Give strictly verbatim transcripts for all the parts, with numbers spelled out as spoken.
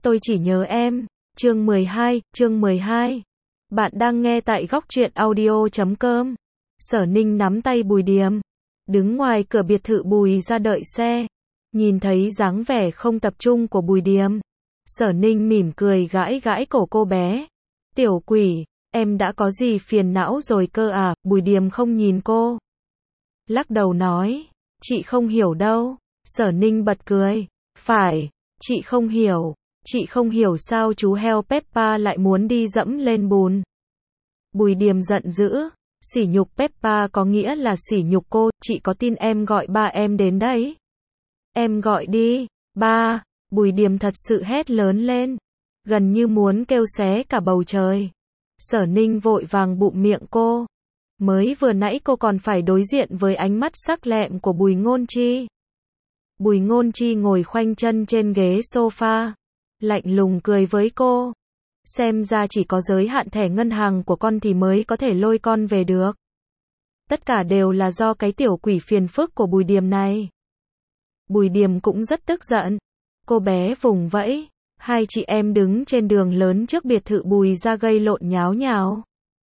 Tôi chỉ nhớ em. Chương mười hai, chương mười hai. Bạn đang nghe tại góc truyện audio chấm com. Sở Ninh nắm tay Bùi Điềm, đứng ngoài cửa biệt thự Bùi ra đợi xe. Nhìn thấy dáng vẻ không tập trung của Bùi Điềm, Sở Ninh mỉm cười gãi gãi cổ cô bé. Tiểu quỷ, em đã có gì phiền não rồi cơ à? Bùi Điềm không nhìn cô, lắc đầu nói, chị không hiểu đâu. Sở Ninh bật cười, phải, chị không hiểu. Chị không hiểu sao chú heo Peppa lại muốn đi dẫm lên bùn. Bùi Điềm giận dữ, sỉ nhục Peppa có nghĩa là sỉ nhục cô, chị có tin em gọi ba em đến đấy? Em gọi đi, ba. Bùi Điềm thật sự hét lớn lên, gần như muốn kêu xé cả bầu trời. Sở Ninh vội vàng bụm miệng cô. Mới vừa nãy cô còn phải đối diện với ánh mắt sắc lẹm của Bùi Ngôn Chi. Bùi Ngôn Chi ngồi khoanh chân trên ghế sofa, lạnh lùng cười với cô. Xem ra chỉ có giới hạn thẻ ngân hàng của con thì mới có thể lôi con về được. Tất cả đều là do cái tiểu quỷ phiền phức của Bùi Điềm này. Bùi Điềm cũng rất tức giận. Cô bé vùng vẫy. Hai chị em đứng trên đường lớn trước biệt thự Bùi ra gây lộn nháo nhào.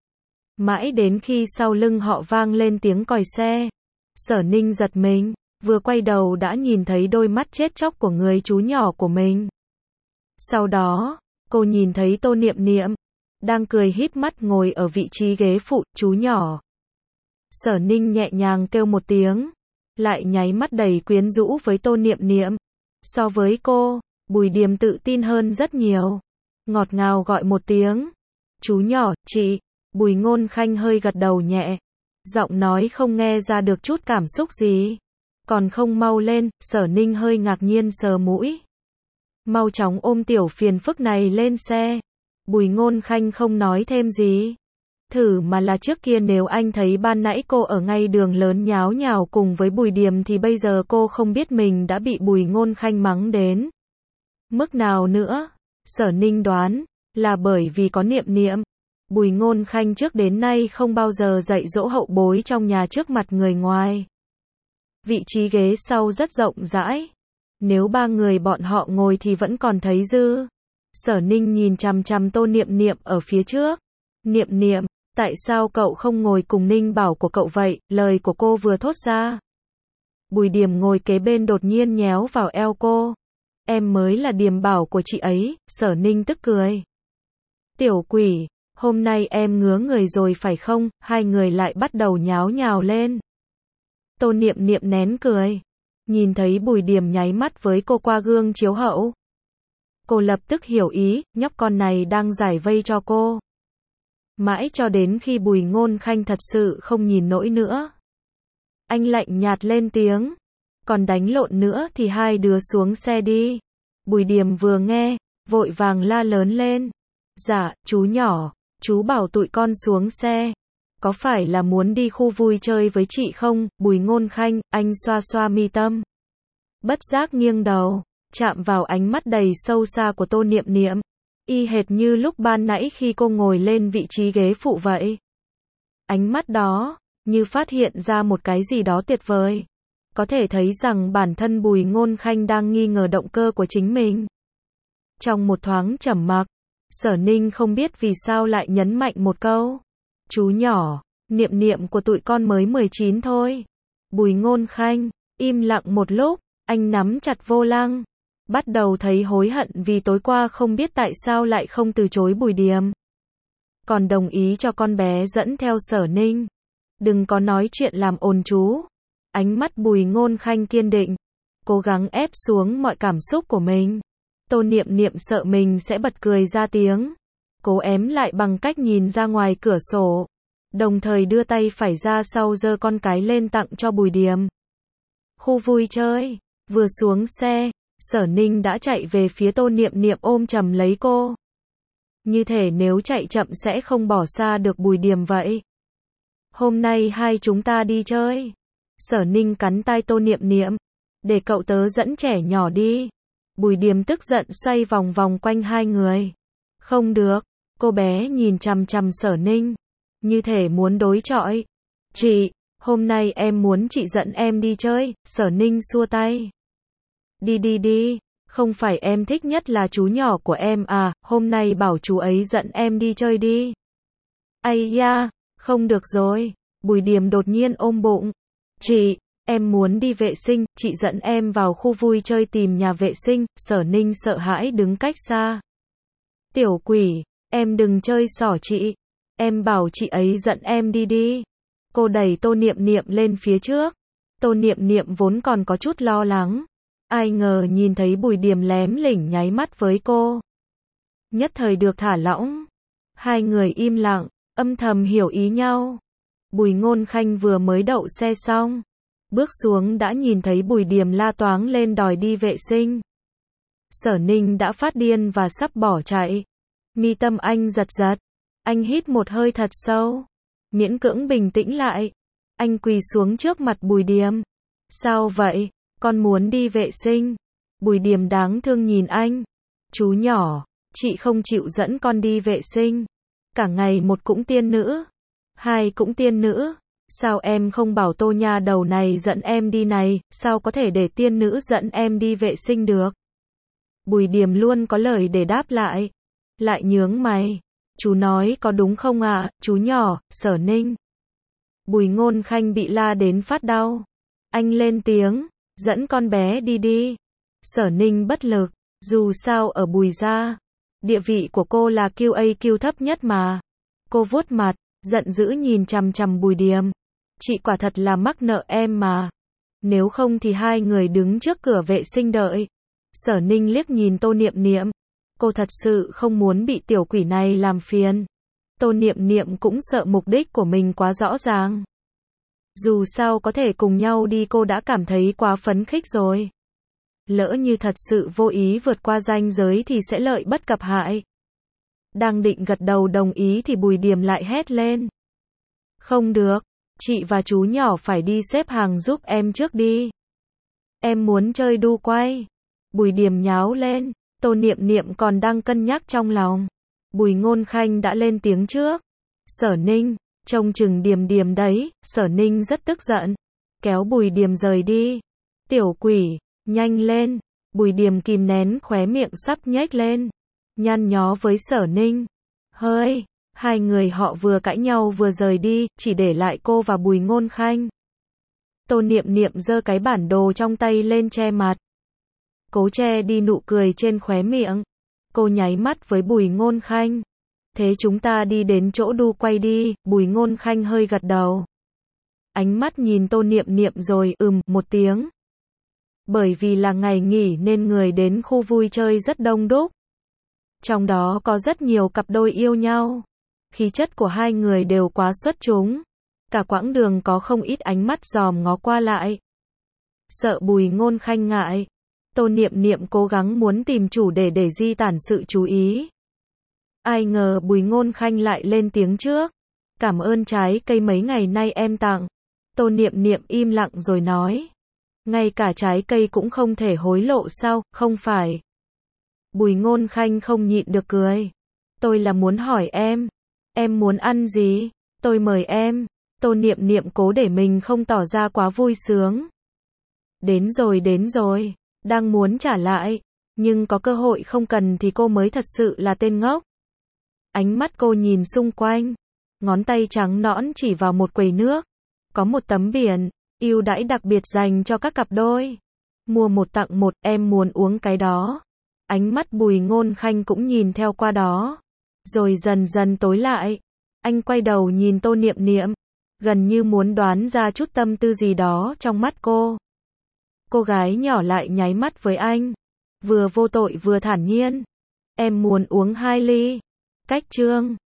Mãi đến khi sau lưng họ vang lên tiếng còi xe, Sở Ninh giật mình, vừa quay đầu đã nhìn thấy đôi mắt chết chóc của người chú nhỏ của mình. Sau đó, cô nhìn thấy Tô Niệm Niệm, đang cười híp mắt ngồi ở vị trí ghế phụ, chú nhỏ. Sở Ninh nhẹ nhàng kêu một tiếng, lại nháy mắt đầy quyến rũ với Tô Niệm Niệm. So với cô, Bùi Điềm tự tin hơn rất nhiều. Ngọt ngào gọi một tiếng, chú nhỏ, chị. Bùi Ngôn Khanh hơi gật đầu nhẹ, giọng nói không nghe ra được chút cảm xúc gì. Còn không mau lên, Sở Ninh hơi ngạc nhiên sờ mũi. Mau chóng ôm tiểu phiền phức này lên xe. Bùi Ngôn Khanh không nói thêm gì. Thử mà là trước kia nếu anh thấy ban nãy cô ở ngay đường lớn nháo nhào cùng với Bùi Điềm thì bây giờ cô không biết mình đã bị Bùi Ngôn Khanh mắng đến mức nào nữa. Sở Ninh đoán là bởi vì có Niệm Niệm. Bùi Ngôn Khanh trước đến nay không bao giờ dạy dỗ hậu bối trong nhà trước mặt người ngoài. Vị trí ghế sau rất rộng rãi. Nếu ba người bọn họ ngồi thì vẫn còn thấy dư. Sở Ninh nhìn chằm chằm Tô Niệm Niệm ở phía trước. Niệm Niệm, tại sao cậu không ngồi cùng Ninh Bảo của cậu vậy? Lời của cô vừa thốt ra. Bùi Điềm ngồi kế bên đột nhiên nhéo vào eo cô. Em mới là Điềm Bảo của chị ấy. Sở Ninh tức cười. Tiểu quỷ, hôm nay em ngứa người rồi phải không? Hai người lại bắt đầu nháo nhào lên. Tô Niệm Niệm nén cười, nhìn thấy Bùi Điềm nháy mắt với cô qua gương chiếu hậu. Cô lập tức hiểu ý, nhóc con này đang giải vây cho cô. Mãi cho đến khi Bùi Ngôn Khanh thật sự không nhìn nổi nữa. Anh lạnh nhạt lên tiếng, còn đánh lộn nữa thì hai đứa xuống xe đi. Bùi Điềm vừa nghe, vội vàng la lớn lên. Dạ, chú nhỏ, chú bảo tụi con xuống xe. Có phải là muốn đi khu vui chơi với chị không? Bùi Ngôn Khanh, anh xoa xoa mi tâm. Bất giác nghiêng đầu, chạm vào ánh mắt đầy sâu xa của Tô Niệm Niệm. Y hệt như lúc ban nãy khi cô ngồi lên vị trí ghế phụ vậy. Ánh mắt đó, như phát hiện ra một cái gì đó tuyệt vời. Có thể thấy rằng bản thân Bùi Ngôn Khanh đang nghi ngờ động cơ của chính mình. Trong một thoáng trầm mặc, Sở Ninh không biết vì sao lại nhấn mạnh một câu. Chú nhỏ, Niệm Niệm của tụi con mới mười chín thôi. Bùi Ngôn Khanh im lặng một lúc, anh nắm chặt vô lăng, bắt đầu thấy hối hận vì tối qua không biết tại sao lại không từ chối Bùi Điềm, còn đồng ý cho con bé dẫn theo Sở Ninh. Đừng có nói chuyện làm ồn chú. Ánh mắt Bùi Ngôn Khanh kiên định, cố gắng ép xuống mọi cảm xúc của mình. Tô Niệm Niệm sợ mình sẽ bật cười ra tiếng, cố ém lại bằng cách nhìn ra ngoài cửa sổ, đồng thời đưa tay phải ra sau giơ con cái lên tặng cho Bùi Điềm. Khu vui chơi, vừa xuống xe, Sở Ninh đã chạy về phía Tô Niệm Niệm ôm chầm lấy cô. Như thể nếu chạy chậm sẽ không bỏ xa được Bùi Điềm vậy. Hôm nay hai chúng ta đi chơi. Sở Ninh cắn tai Tô Niệm Niệm, để cậu tớ dẫn trẻ nhỏ đi. Bùi Điềm tức giận xoay vòng vòng quanh hai người. Không được, cô bé nhìn chằm chằm Sở Ninh, như thể muốn đối chọi. Chị, hôm nay em muốn chị dẫn em đi chơi. Sở Ninh xua tay. Đi đi đi, Không phải em thích nhất là chú nhỏ của em à, hôm nay bảo chú ấy dẫn em đi chơi đi. Ây da, không được rồi. Bùi Điềm đột nhiên ôm bụng. Chị, em muốn đi vệ sinh, chị dẫn em vào khu vui chơi tìm nhà vệ sinh. Sở Ninh sợ hãi đứng cách xa. Tiểu quỷ, em đừng chơi xỏ chị. Em bảo chị ấy dẫn em đi đi. Cô đẩy Tô Niệm Niệm lên phía trước. Tô Niệm Niệm vốn còn có chút lo lắng. Ai ngờ nhìn thấy Bùi Điềm lém lỉnh nháy mắt với cô. Nhất thời được thả lỏng. Hai người im lặng, âm thầm hiểu ý nhau. Bùi Ngôn Khanh vừa mới đậu xe xong. Bước xuống đã nhìn thấy Bùi Điềm la toáng lên đòi đi vệ sinh. Sở Ninh đã phát điên và sắp bỏ chạy. Mi tâm anh giật giật. Anh hít một hơi thật sâu. Miễn cưỡng bình tĩnh lại. Anh quỳ xuống trước mặt Bùi Điềm. Sao vậy? Con muốn đi vệ sinh. Bùi Điềm đáng thương nhìn anh. Chú nhỏ, chị không chịu dẫn con đi vệ sinh. Cả ngày một cũng tiên nữ, hai cũng tiên nữ. Sao em không bảo Tô nha đầu này dẫn em đi này, sao có thể để tiên nữ dẫn em đi vệ sinh được? Bùi Điềm luôn có lời để đáp lại. Lại nhướng mày. Chú nói có đúng không ạ, à, chú nhỏ, Sở Ninh. Bùi Ngôn Khanh bị la đến phát đau. Anh lên tiếng, dẫn con bé đi đi. Sở Ninh bất lực, dù sao ở Bùi gia, địa vị của cô là quy a quy thấp nhất mà. Cô vuốt mặt, giận dữ nhìn chằm chằm Bùi Điềm. Chị quả thật là mắc nợ em mà. Nếu không thì hai người đứng trước cửa vệ sinh đợi. Sở Ninh liếc nhìn Tô Niệm Niệm. Cô thật sự không muốn bị tiểu quỷ này làm phiền. Tô Niệm Niệm cũng sợ mục đích của mình quá rõ ràng. Dù sao có thể cùng nhau đi cô đã cảm thấy quá phấn khích rồi. Lỡ như thật sự vô ý vượt qua ranh giới thì sẽ lợi bất cập hại. Đang định gật đầu đồng ý thì Bùi Điềm lại hét lên. Không được, chị và chú nhỏ phải đi xếp hàng giúp em trước đi. Em muốn chơi đu quay. Bùi Điềm nháo lên. Tô Niệm Niệm còn đang cân nhắc trong lòng. Bùi Ngôn Khanh đã lên tiếng trước. Sở Ninh, trông chừng Điềm Điềm đấy. Sở Ninh rất tức giận. Kéo Bùi Điềm rời đi. Tiểu quỷ, nhanh lên. Bùi Điềm kìm nén khóe miệng sắp nhếch lên. Nhăn nhó với Sở Ninh. Hơi, hai người họ vừa cãi nhau vừa rời đi, chỉ để lại cô và Bùi Ngôn Khanh. Tô Niệm Niệm giơ cái bản đồ trong tay lên che mặt. Cố che đi nụ cười trên khóe miệng. Cô nháy mắt với Bùi Ngôn Khanh. Thế chúng ta đi đến chỗ đu quay đi. Bùi Ngôn Khanh hơi gật đầu. Ánh mắt nhìn Tô Niệm Niệm rồi ừm một tiếng. Bởi vì là ngày nghỉ nên người đến khu vui chơi rất đông đúc. Trong đó có rất nhiều cặp đôi yêu nhau. Khí chất của hai người đều quá xuất chúng. Cả quãng đường có không ít ánh mắt dòm ngó qua lại. Sợ Bùi Ngôn Khanh ngại. Tô Niệm Niệm cố gắng muốn tìm chủ đề để di tản sự chú ý. Ai ngờ Bùi Ngôn Khanh lại lên tiếng trước. Cảm ơn trái cây mấy ngày nay em tặng. Tô Niệm Niệm im lặng rồi nói. Ngay cả trái cây cũng không thể hối lộ sao, không phải. Bùi Ngôn Khanh không nhịn được cười. Tôi là muốn hỏi em. Em muốn ăn gì? Tôi mời em. Tô Niệm Niệm cố để mình không tỏ ra quá vui sướng. Đến rồi đến rồi. Đang muốn trả lại. Nhưng có cơ hội không cần thì cô mới thật sự là tên ngốc. Ánh mắt cô nhìn xung quanh. Ngón tay trắng nõn chỉ vào một quầy nước. Có một tấm biển. Ưu đãi đặc biệt dành cho các cặp đôi. Mua một tặng một, em muốn uống cái đó. Ánh mắt Bùi Ngôn Khanh cũng nhìn theo qua đó. Rồi dần dần tối lại. Anh quay đầu nhìn Tô Niệm Niệm. Gần như muốn đoán ra chút tâm tư gì đó trong mắt cô. Cô gái nhỏ lại nháy mắt với anh. Vừa vô tội vừa thản nhiên. Em muốn uống hai ly. Cách chương.